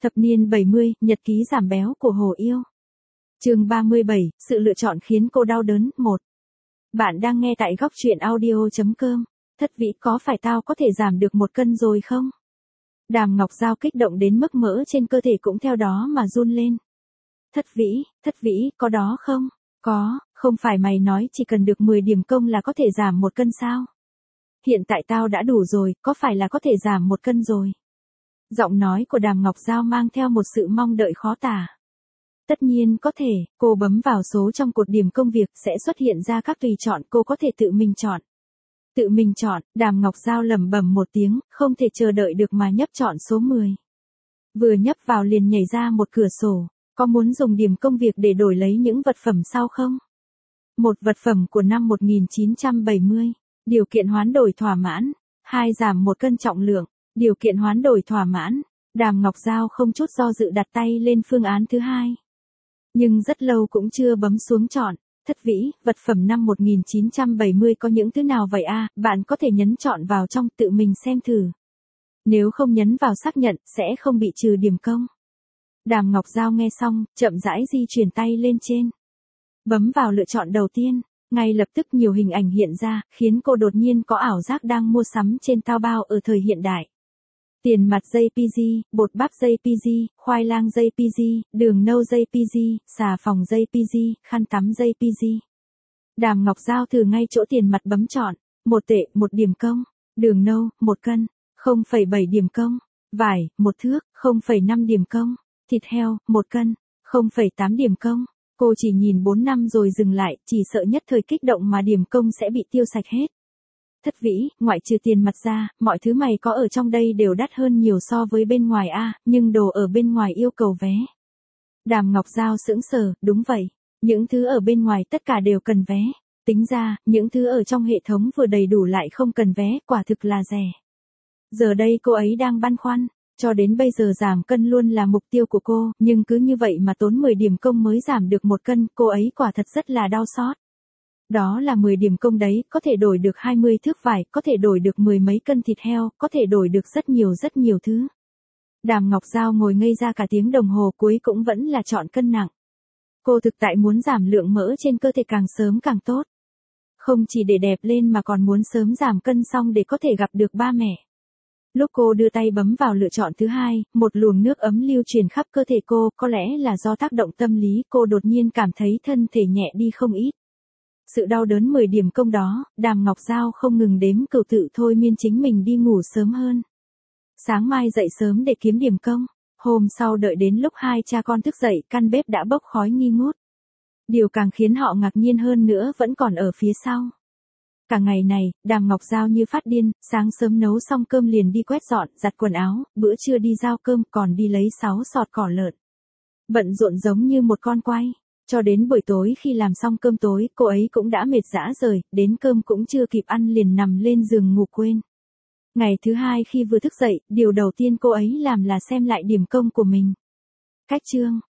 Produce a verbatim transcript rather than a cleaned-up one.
Thập niên bảy mươi, nhật ký giảm béo của Hồ Yêu. Chương ba mươi bảy, sự lựa chọn khiến cô đau đớn. một. Bạn đang nghe tại góc truyện audio chấm com. Thất Vĩ, có phải tao có thể giảm được một cân rồi không? Đàm Ngọc Giao kích động đến mức mỡ trên cơ thể cũng theo đó mà run lên. Thất Vĩ, Thất Vĩ, có đó không? Có, không phải mày nói chỉ cần được mười điểm công là có thể giảm một cân sao? Hiện tại tao đã đủ rồi, có phải là có thể giảm một cân rồi? Giọng nói của Đàm Ngọc Giao mang theo một sự mong đợi khó tả. Tất nhiên có thể, cô bấm vào số trong cột điểm công việc sẽ xuất hiện ra các tùy chọn, cô có thể tự mình chọn. Tự mình chọn, Đàm Ngọc Giao lẩm bẩm một tiếng, không thể chờ đợi được mà nhấp chọn số mười. Vừa nhấp vào liền nhảy ra một cửa sổ, có muốn dùng điểm công việc để đổi lấy những vật phẩm sau không? Một vật phẩm của năm một nghìn chín trăm bảy mươi, điều kiện hoán đổi thỏa mãn. Hai, giảm một cân trọng lượng, điều kiện hoán đổi thỏa mãn. Đàm Ngọc Giao không chút do dự đặt tay lên phương án thứ hai. Nhưng rất lâu cũng chưa bấm xuống chọn. Thất Vĩ, vật phẩm năm một nghìn chín trăm bảy mươi có những thứ nào vậy à? Bạn có thể nhấn chọn vào trong tự mình xem thử. Nếu không nhấn vào xác nhận, sẽ không bị trừ điểm công. Đàm Ngọc Giao nghe xong, chậm rãi di chuyển tay lên trên. Bấm vào lựa chọn đầu tiên, ngay lập tức nhiều hình ảnh hiện ra, khiến cô đột nhiên có ảo giác đang mua sắm trên Taobao ở thời hiện đại. Tiền mặt gi pê giê, bột bắp gi pê giê, khoai lang gi pê giê, đường nâu gi pê giê, xà phòng gi pê giê, khăn tắm gi pê giê. Đàm Ngọc Giao thử ngay chỗ tiền mặt bấm chọn, một tệ, một điểm công, đường nâu, một cân, không phẩy bảy điểm công, vải, một thước, không phẩy năm điểm công, thịt heo, một cân, không phẩy tám điểm công. Cô chỉ nhìn bốn năm rồi dừng lại, chỉ sợ nhất thời kích động mà điểm công sẽ bị tiêu sạch hết. Thất Vĩ, ngoại trừ tiền mặt ra, mọi thứ mày có ở trong đây đều đắt hơn nhiều so với bên ngoài a, nhưng đồ ở bên ngoài yêu cầu vé. Đàm Ngọc Giao sững sờ, đúng vậy, những thứ ở bên ngoài tất cả đều cần vé. Tính ra, những thứ ở trong hệ thống vừa đầy đủ lại không cần vé, quả thực là rẻ. Giờ đây cô ấy đang băn khoăn, cho đến bây giờ giảm cân luôn là mục tiêu của cô, nhưng cứ như vậy mà tốn mười điểm công mới giảm được một cân, cô ấy quả thật rất là đau xót. Đó là mười điểm công đấy, có thể đổi được hai mươi thước vải, có thể đổi được mười mấy cân thịt heo, có thể đổi được rất nhiều rất nhiều thứ. Đàm Ngọc Giao ngồi ngây ra cả tiếng đồng hồ cuối cũng vẫn là chọn cân nặng. Cô thực tại muốn giảm lượng mỡ trên cơ thể càng sớm càng tốt. Không chỉ để đẹp lên mà còn muốn sớm giảm cân xong để có thể gặp được ba mẹ. Lúc cô đưa tay bấm vào lựa chọn thứ hai, một luồng nước ấm lưu truyền khắp cơ thể cô, có lẽ là do tác động tâm lý, cô đột nhiên cảm thấy thân thể nhẹ đi không ít. Sự đau đớn mười điểm công đó, Đàm Ngọc Giao không ngừng đếm cừu tự thôi miên chính mình đi ngủ sớm hơn. Sáng mai dậy sớm để kiếm điểm công, hôm sau đợi đến lúc hai cha con thức dậy, căn bếp đã bốc khói nghi ngút. Điều càng khiến họ ngạc nhiên hơn nữa vẫn còn ở phía sau. Cả ngày này, Đàm Ngọc Giao như phát điên, sáng sớm nấu xong cơm liền đi quét dọn, giặt quần áo, bữa trưa đi giao cơm, còn đi lấy sáu sọt cỏ lợn. Bận rộn giống như một con quay. Cho đến buổi tối khi làm xong cơm tối, cô ấy cũng đã mệt rã rời, đến cơm cũng chưa kịp ăn liền nằm lên giường ngủ quên. Ngày thứ hai khi vừa thức dậy, điều đầu tiên cô ấy làm là xem lại điểm công của mình. Cách chương,